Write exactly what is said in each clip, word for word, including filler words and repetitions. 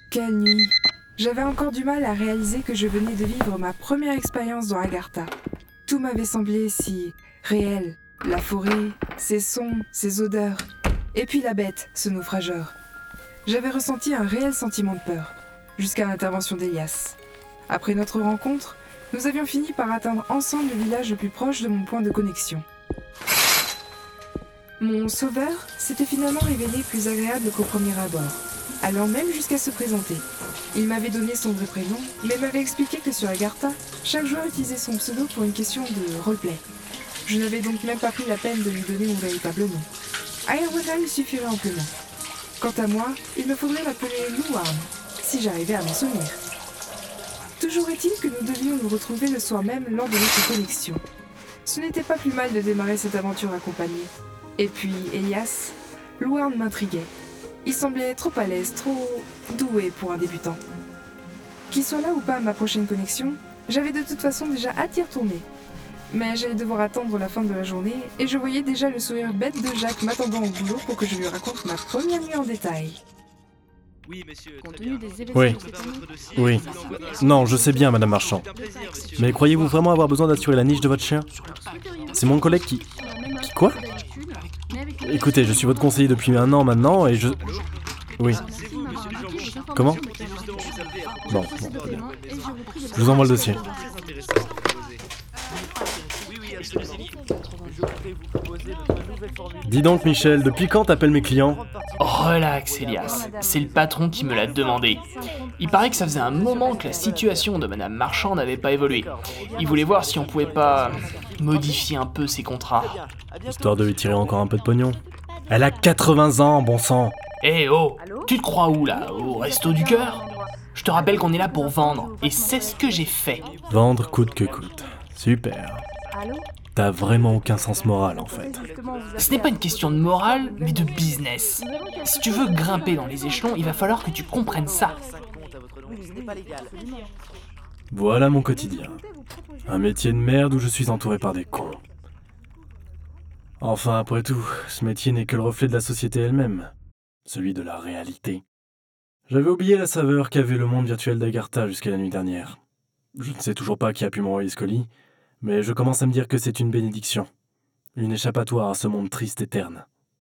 Quelle nuit! J'avais encore du mal à réaliser que je venais de vivre ma première expérience dans Agartha. Tout m'avait semblé si réel. La forêt, ses sons, ses odeurs. Et puis la bête, ce naufrageur. J'avais ressenti un réel sentiment de peur, jusqu'à l'intervention d'Elias. Après notre rencontre, nous avions fini par atteindre ensemble le village le plus proche de mon point de connexion. Mon sauveur s'était finalement révélé plus agréable qu'au premier abord, allant même jusqu'à se présenter. Il m'avait donné son vrai prénom, mais m'avait expliqué que sur Agartha, chaque joueur utilisait son pseudo pour une question de roleplay. Je n'avais donc même pas pris la peine de lui donner mon véritable nom. Ayahuasca lui suffirait amplement. Quant à moi, il me faudrait m'appeler Louarn, si j'arrivais à m'en souvenir. Toujours est-il que nous devions nous retrouver le soir même lors de notre connexion. Ce n'était pas plus mal de démarrer cette aventure accompagnée. Et puis, Elias, Louarn m'intriguait. Il semblait trop à l'aise, trop doué pour un débutant. Qu'il soit là ou pas à ma prochaine connexion, j'avais de toute façon déjà hâte d'y retourner. Mais j'allais devoir attendre la fin de la journée et je voyais déjà le sourire bête de Jacques m'attendant au boulot pour que je lui raconte ma première nuit en détail. Oui, monsieur, Compte très tenu bien. des événements Oui. de cette année, Oui. Non, je sais bien, Madame Marchand. Mais croyez-vous vraiment avoir besoin d'assurer la niche de votre chien? C'est mon collègue qui... Qui quoi? Écoutez, je suis votre conseiller depuis un an maintenant et je... Oui. Comment? Bon, bon. Je vous envoie le dossier. Oui, oui, absolument. Je voudrais vous proposer notre nouvelle formule. Dis donc, Michel, depuis quand t'appelles mes clients? Relax, Elias. C'est le patron qui me l'a demandé. Il paraît que ça faisait un moment que la situation de Madame Marchand n'avait pas évolué. Il voulait voir si on pouvait pas modifier un peu ses contrats. Histoire de lui tirer encore un peu de pognon. Elle a quatre-vingts ans, bon sang. Eh oh, tu te crois où là? Au resto du cœur? Je te rappelle qu'on est là pour vendre, et c'est ce que j'ai fait. Vendre coûte que coûte. Super. T'as vraiment aucun sens moral, en fait. Ce n'est pas une question de morale, mais de business. Si tu veux grimper dans les échelons, il va falloir que tu comprennes ça. Voilà mon quotidien. Un métier de merde où je suis entouré par des cons. Enfin, après tout, ce métier n'est que le reflet de la société elle-même. Celui de la réalité. J'avais oublié la saveur qu'avait le monde virtuel d'Agartha jusqu'à la nuit dernière. Je ne sais toujours pas qui a pu m'envoyer ce colis, mais je commence à me dire que c'est une bénédiction. Une échappatoire à ce monde triste et terne.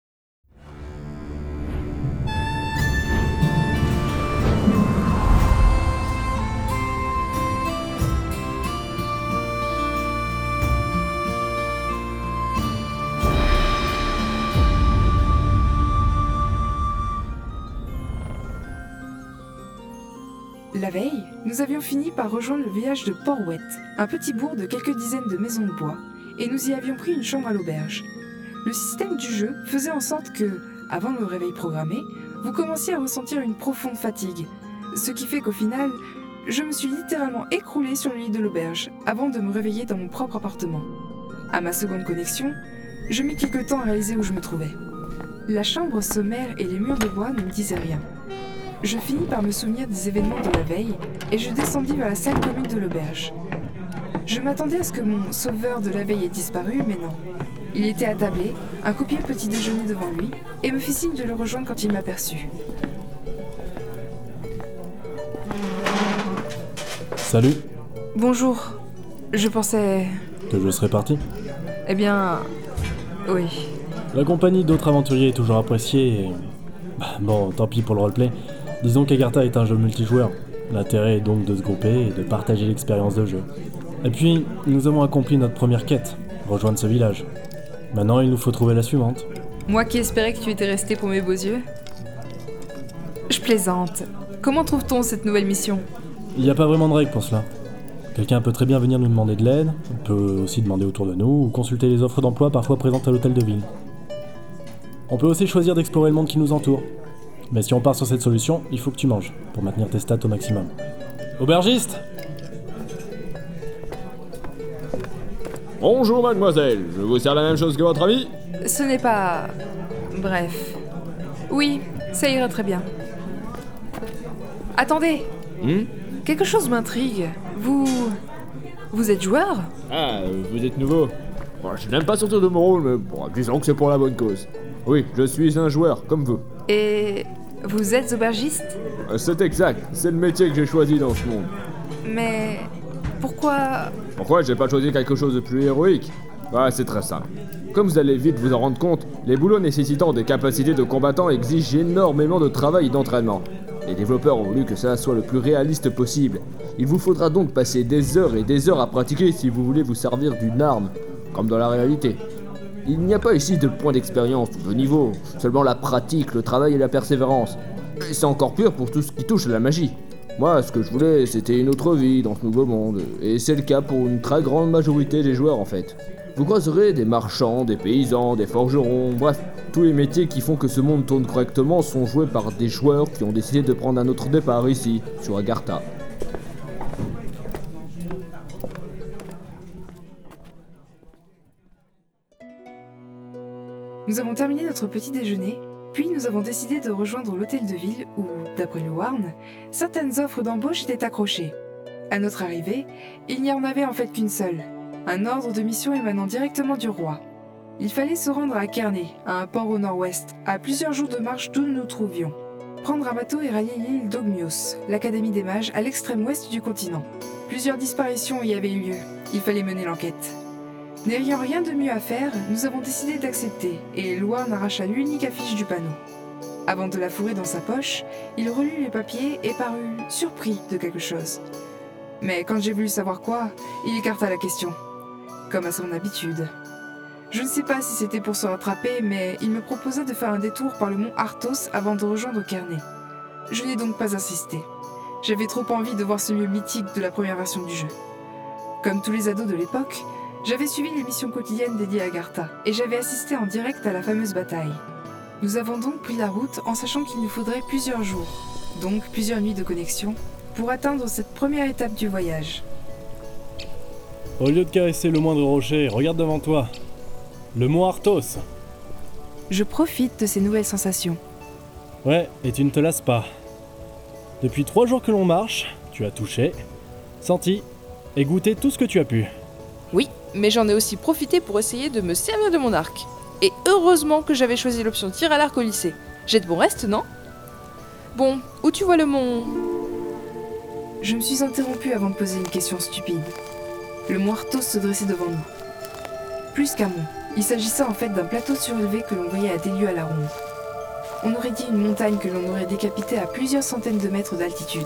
La veille, nous avions fini par rejoindre le village de Port-Wet, un petit bourg de quelques dizaines de maisons de bois, et nous y avions pris une chambre à l'auberge. Le système du jeu faisait en sorte que, avant le réveil programmé, vous commenciez à ressentir une profonde fatigue, ce qui fait qu'au final, je me suis littéralement écroulée sur le lit de l'auberge avant de me réveiller dans mon propre appartement. À ma seconde connexion, je mis quelque temps à réaliser où je me trouvais. La chambre sommaire et les murs de bois ne me disaient rien. Je finis par me souvenir des événements de la veille et je descendis vers la salle commune de l'auberge. Je m'attendais à ce que mon sauveur de la veille ait disparu, mais non. Il était attablé, un copieux petit déjeuner devant lui, et me fit signe de le rejoindre quand il m'aperçut. Salut. Bonjour. Je pensais... Que je serais parti. Eh bien... Oui. La compagnie d'autres aventuriers est toujours appréciée et... Bah, bon, tant pis pour le roleplay. Disons qu'Agartha est un jeu multijoueur. L'intérêt est donc de se grouper et de partager l'expérience de jeu. Et puis, nous avons accompli notre première quête, rejoindre ce village. Maintenant, il nous faut trouver la suivante. Moi qui espérais que tu étais resté pour mes beaux yeux. Je plaisante. Comment trouve-t-on cette nouvelle mission? Il n'y a pas vraiment de règle pour cela. Quelqu'un peut très bien venir nous demander de l'aide, on peut aussi demander autour de nous, ou consulter les offres d'emploi parfois présentes à l'hôtel de ville. On peut aussi choisir d'explorer le monde qui nous entoure. Mais si on part sur cette solution, il faut que tu manges, pour maintenir tes stats au maximum. Aubergiste! Bonjour mademoiselle, je vous sers la même chose que votre ami? Ce n'est pas... Bref. Oui, ça ira très bien. Attendez! Hmm? Quelque chose m'intrigue. Vous... Vous êtes joueur? Ah, euh, vous êtes nouveau. Bon, je n'aime pas sortir de mon rôle, mais bon, disons que c'est pour la bonne cause. Oui, je suis un joueur, comme vous. Et... Vous êtes aubergiste? Euh, C'est exact, c'est le métier que j'ai choisi dans ce monde. Mais... pourquoi... Pourquoi j'ai pas choisi quelque chose de plus héroïque? Ah, c'est très simple. Comme vous allez vite vous en rendre compte, les boulots nécessitant des capacités de combattants exigent énormément de travail et d'entraînement. Les développeurs ont voulu que cela soit le plus réaliste possible. Il vous faudra donc passer des heures et des heures à pratiquer si vous voulez vous servir d'une arme, comme dans la réalité. Il n'y a pas ici de point d'expérience ou de niveau, seulement la pratique, le travail et la persévérance. Et c'est encore pire pour tout ce qui touche à la magie. Moi, ce que je voulais, c'était une autre vie dans ce nouveau monde, et c'est le cas pour une très grande majorité des joueurs en fait. Vous croiserez des marchands, des paysans, des forgerons, bref, tous les métiers qui font que ce monde tourne correctement sont joués par des joueurs qui ont décidé de prendre un autre départ ici, sur Agartha. Nous avons terminé notre petit déjeuner, puis nous avons décidé de rejoindre l'hôtel de ville où, d'après Louarn, certaines offres d'embauche étaient accrochées. À notre arrivée, il n'y en avait en fait qu'une seule, un ordre de mission émanant directement du roi. Il fallait se rendre à Kearney, à un port au nord-ouest, à plusieurs jours de marche d'où nous nous trouvions. Prendre un bateau et rallier l'île d'Ogmios, l'académie des mages à l'extrême ouest du continent. Plusieurs disparitions y avaient eu lieu, il fallait mener l'enquête. N'ayant rien de mieux à faire, nous avons décidé d'accepter, et Louarn arracha l'unique affiche du panneau. Avant de la fourrer dans sa poche, il relut les papiers et parut surpris de quelque chose. Mais quand j'ai voulu savoir quoi, il écarta la question, comme à son habitude. Je ne sais pas si c'était pour se rattraper, mais il me proposa de faire un détour par le mont Arthos avant de rejoindre Kearney. Je n'ai donc pas insisté. J'avais trop envie de voir ce lieu mythique de la première version du jeu. Comme tous les ados de l'époque, j'avais suivi les missions quotidiennes dédiées à Agartha, et j'avais assisté en direct à la fameuse bataille. Nous avons donc pris la route en sachant qu'il nous faudrait plusieurs jours, donc plusieurs nuits de connexion, pour atteindre cette première étape du voyage. Au lieu de caresser le moindre rocher, regarde devant toi. Le mont Arthos. Je profite de ces nouvelles sensations. Ouais, et tu ne te lasses pas. Depuis trois jours que l'on marche, tu as touché, senti et goûté tout ce que tu as pu. Oui, mais j'en ai aussi profité pour essayer de me servir de mon arc. Et heureusement que j'avais choisi l'option tir à l'arc au lycée. J'ai de bons restes, non? Bon, où tu vois le mont? Je me suis interrompue avant de poser une question stupide. Le mont Arthos se dressait devant nous. Plus qu'un mont, il s'agissait en fait d'un plateau surélevé que l'on voyait à des lieues à la ronde. On aurait dit une montagne que l'on aurait décapitée à plusieurs centaines de mètres d'altitude.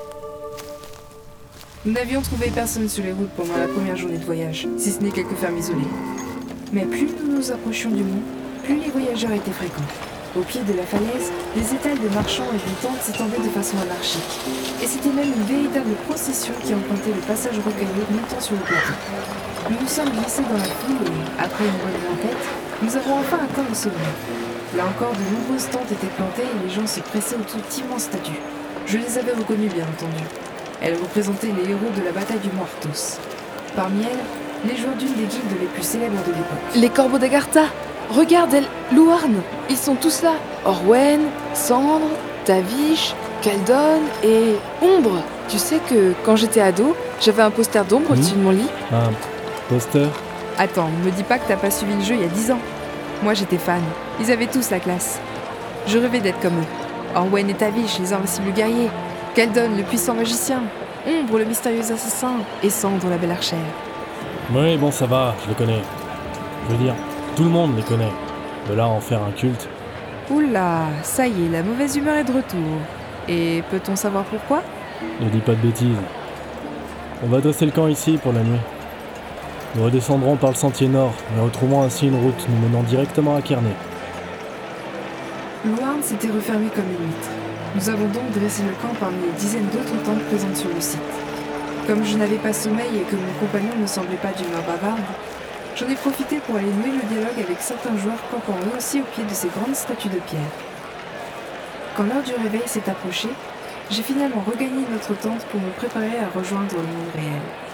Nous n'avions trouvé personne sur les routes pendant la première journée de voyage, si ce n'est quelques fermes isolées. Mais plus nous nous approchions du mont, plus les voyageurs étaient fréquents. Au pied de la falaise, des étals de marchands et des tentes s'étendaient de façon anarchique. Et c'était même une véritable procession qui empruntait le passage rocailleux montant sur le plateau. Nous nous sommes glissés dans la foule et, après une bonne enquête, nous avons enfin atteint le sommet. Là encore, de nombreuses tentes étaient plantées et les gens se pressaient autour d'immenses statues. Je les avais reconnues, bien entendu. Elles représentaient les héros de la bataille du mont Arthos. Parmi elles, les joueurs d'une des guildes les plus célèbres de l'époque. Les corbeaux d'Agartha! Regarde, elle, Louarn! Ils sont tous là! Orwen, Cendre, Tavish, Kaldon et Ombre! Tu sais que quand j'étais ado, j'avais un poster d'Ombre Mmh. au-dessus de mon lit? Un poster. Attends, me dis pas que t'as pas suivi le jeu il y a dix ans. Moi j'étais fan. Ils avaient tous la classe. Je rêvais d'être comme eux. Orwen et Tavish, les invincibles guerriers. Kaldon, le puissant magicien. Ombre, le mystérieux assassin. Et Cendre, la belle archère. Oui, bon, ça va, je les connais. Je veux dire, tout le monde les connaît. De là à en faire un culte. Oula, ça y est, la mauvaise humeur est de retour. Et peut-on savoir pourquoi? Ne dis pas de bêtises. On va dresser le camp ici pour la nuit. Nous redescendrons par le sentier nord et retrouverons ainsi une route nous menant directement à Kearney. Louarn s'était refermé comme une huître. Nous avons donc dressé le camp parmi les dizaines d'autres tentes présentes sur le site. Comme je n'avais pas sommeil et que mon compagnon ne semblait pas d'humeur bavarde, j'en ai profité pour aller nouer le dialogue avec certains joueurs campant eux aussi au pied de ces grandes statues de pierre. Quand l'heure du réveil s'est approchée, j'ai finalement regagné notre tente pour me préparer à rejoindre le monde réel.